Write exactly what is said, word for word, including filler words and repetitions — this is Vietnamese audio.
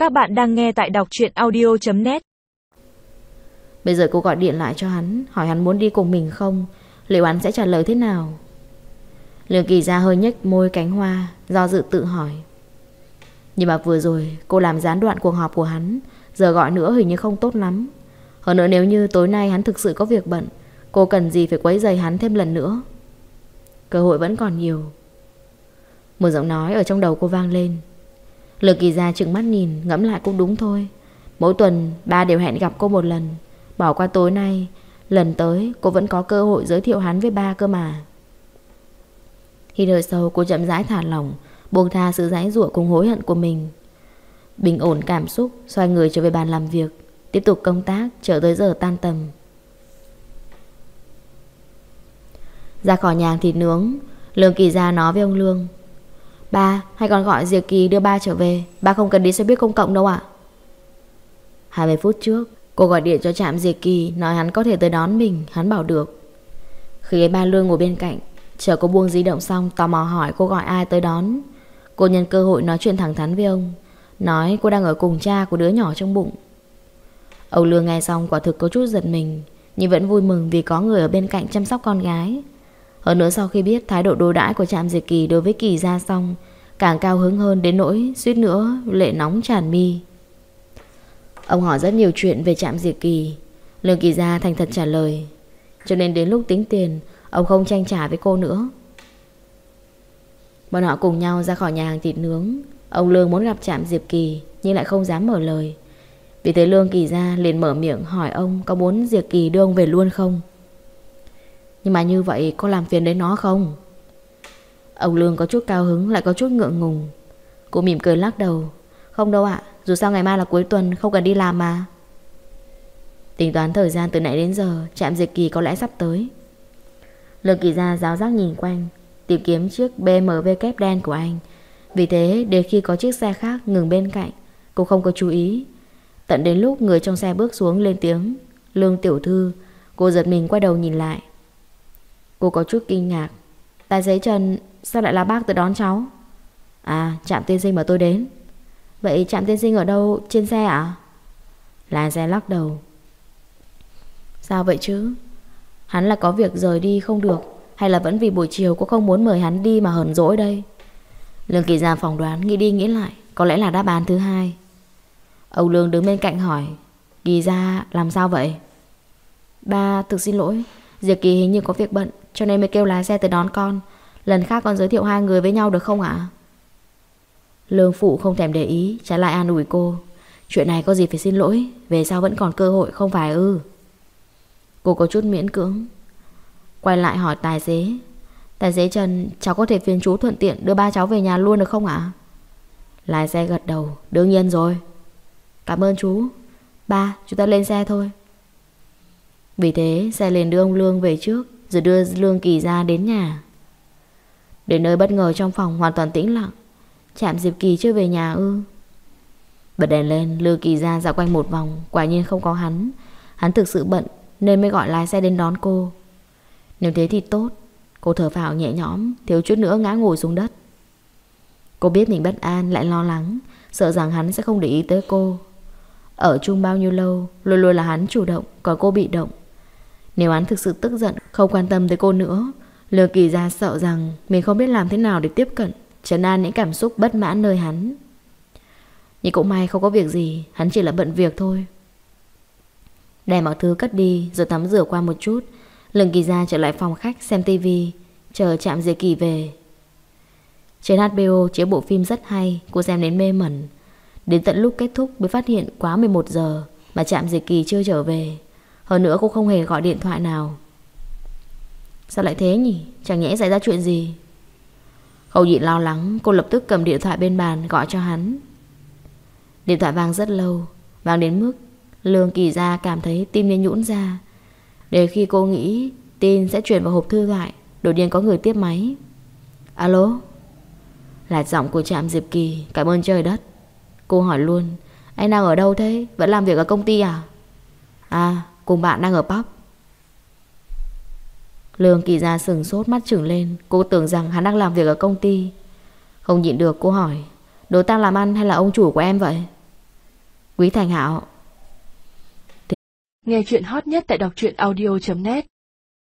Các bạn đang nghe tại đọc truyện audio chấm net. Bây giờ cô gọi điện lại cho hắn, hỏi hắn muốn đi cùng mình không, liệu hắn sẽ trả lời thế nào? Lương Kỳ Gia hơi nhếch môi cánh hoa, do dự tự hỏi. Nhưng mà vừa rồi cô làm gián đoạn cuộc họp của hắn, giờ gọi nữa hình như không tốt lắm. Hơn nữa nếu như tối nay hắn thực sự có việc bận, cô cần gì phải quấy rầy hắn thêm lần nữa. Cơ hội vẫn còn nhiều. Một giọng nói ở trong đầu cô vang lên. Lương Kỳ Gia trừng mắt nhìn, ngẫm lại cũng đúng thôi. Mỗi tuần ba đều hẹn gặp cô một lần. Bỏ qua tối nay, lần tới cô vẫn có cơ hội giới thiệu hắn với ba cơ mà. Hít hơi sâu, cô chậm rãi thả lỏng, buông tha sự giãy giụa cùng hối hận của mình. Bình ổn cảm xúc, xoay người trở về bàn làm việc, tiếp tục công tác chờ tới giờ tan tầm. Ra khỏi nhà hàng thịt nướng, Lương Kỳ Gia nói với ông Lương: Ba, hay còn gọi Diệp Kỳ đưa ba trở về, ba không cần đi xe buýt công cộng đâu ạ. Hai mươi phút trước cô gọi điện cho trạm Diệp Kỳ, nói hắn có thể tới đón mình. Hắn bảo được. Khi ấy ba Lương ngồi bên cạnh, chờ cô buông di động xong, tò mò hỏi cô gọi ai tới đón. Cô nhân cơ hội nói chuyện thẳng thắn với ông, nói cô đang ở cùng cha của đứa nhỏ trong bụng. Ông Lương nghe xong quả thực có chút giật mình, nhưng vẫn vui mừng vì có người ở bên cạnh chăm sóc con gái. Hơn nữa sau khi biết thái độ đối đãi của trạm Diệp Kỳ đối với Kỳ Gia xong, càng cao hứng hơn đến nỗi suýt nữa lệ nóng tràn mi. Ông hỏi rất nhiều chuyện về trạm Diệp Kỳ. Lương Kỳ Gia thành thật trả lời, cho nên đến lúc tính tiền, ông không tranh trả với cô nữa. Bọn họ cùng nhau ra khỏi nhà hàng thịt nướng. Ông Lương muốn gặp trạm Diệp Kỳ nhưng lại không dám mở lời. Vì thế Lương Kỳ Gia liền mở miệng hỏi ông có muốn Diệp Kỳ đưa ông về luôn không. Nhưng mà như vậy có làm phiền đến nó không? Ông Lương có chút cao hứng lại có chút ngượng ngùng. Cô mỉm cười lắc đầu. Không đâu ạ, dù sao ngày mai là cuối tuần, không cần đi làm mà. Tính toán thời gian từ nãy đến giờ, trạm Diệp Kỳ có lẽ sắp tới. Lương Kỳ Gia giáo giác nhìn quanh, tìm kiếm chiếc bê em vê kép đen của anh. Vì thế đến khi có chiếc xe khác ngừng bên cạnh, cô không có chú ý. Tận đến lúc người trong xe bước xuống lên tiếng Lương tiểu thư, cô giật mình quay đầu nhìn lại. Cô có chút kinh ngạc. Tài xế Trần sao lại là bác tới đón cháu? À, trạm tiên sinh mà tôi đến. Vậy trạm tiên sinh ở đâu, trên xe à? Lái xe lắc đầu. Sao vậy chứ? Hắn là có việc rời đi không được, hay là vẫn vì buổi chiều cô không muốn mời hắn đi mà hờn dỗi đây? Lương Kỳ Gia phỏng đoán, nghĩ đi nghĩ lại, có lẽ là đáp án thứ hai. Ông Lương đứng bên cạnh hỏi: Kỳ Gia làm sao vậy? Ba, thực xin lỗi, Diệp Kỳ hình như có việc bận, cho nên mới kêu lái xe tới đón con. Lần khác con giới thiệu hai người với nhau được không ạ? Lương phụ không thèm để ý, trái lại an ủi cô: Chuyện này có gì phải xin lỗi, về sau vẫn còn cơ hội không phải ư? Cô có chút miễn cưỡng. Quay lại hỏi tài xế: Tài xế Trần, cháu có thể phiền chú thuận tiện đưa ba cháu về nhà luôn được không ạ? Lái xe gật đầu: Đương nhiên rồi. Cảm ơn chú. Ba, chúng ta lên xe thôi. Vì thế xe liền đưa ông Lương về trước, rồi đưa Lương Kỳ Gia đến nhà. Đến nơi bất ngờ trong phòng hoàn toàn tĩnh lặng. Trạm Diệp Kỳ chưa về nhà ư? Bật đèn lên, Lương Kỳ Gia dạo quanh một vòng, quả nhiên không có hắn. Hắn thực sự bận nên mới gọi lái xe đến đón cô. Nếu thế thì tốt. Cô thở phào nhẹ nhõm, thiếu chút nữa ngã ngồi xuống đất. Cô biết mình bất an lại lo lắng, sợ rằng hắn sẽ không để ý tới cô. Ở chung bao nhiêu lâu, luôn luôn là hắn chủ động, còn cô bị động. Nếu hắn thực sự tức giận, không quan tâm tới cô nữa, Lương Kỳ Gia sợ rằng mình không biết làm thế nào để tiếp cận, trấn an những cảm xúc bất mãn nơi hắn. Nhưng cũng may không có việc gì, hắn chỉ là bận việc thôi. Đem mọi thứ cất đi rồi tắm rửa qua một chút, Lương Kỳ Gia trở lại phòng khách xem tivi, chờ trạm Diệp Kỳ về. Trên hát bê o chiếu bộ phim rất hay, cô xem đến mê mẩn. Đến tận lúc kết thúc mới phát hiện quá mười một giờ mà trạm Diệp Kỳ chưa trở về. Hơn nữa cô không hề gọi điện thoại nào. Sao lại thế nhỉ? Chẳng nhẽ xảy ra chuyện gì? Không nhịn lo lắng, cô lập tức cầm điện thoại bên bàn gọi cho hắn. Điện thoại vang rất lâu, vang đến mức Lương Kỳ Gia cảm thấy tim như nhũn ra. Để khi cô nghĩ tin sẽ chuyển vào hộp thư thoại, đột nhiên có người tiếp máy. Alo? Là giọng của trạm Diệp Kỳ. Cảm ơn trời đất. Cô hỏi luôn: Anh đang ở đâu thế? Vẫn làm việc ở công ty à? À, cùng bạn đang ở pub. Lương Kỳ Gia sừng sốt, mắt trừng lên. Cô tưởng rằng hắn đang làm việc ở công ty. Không nhịn được cô hỏi: Đối tác làm ăn hay là ông chủ của em vậy? Quý Thành Hạo. Nghe chuyện hot nhất tại đọc truyện audio chấm net.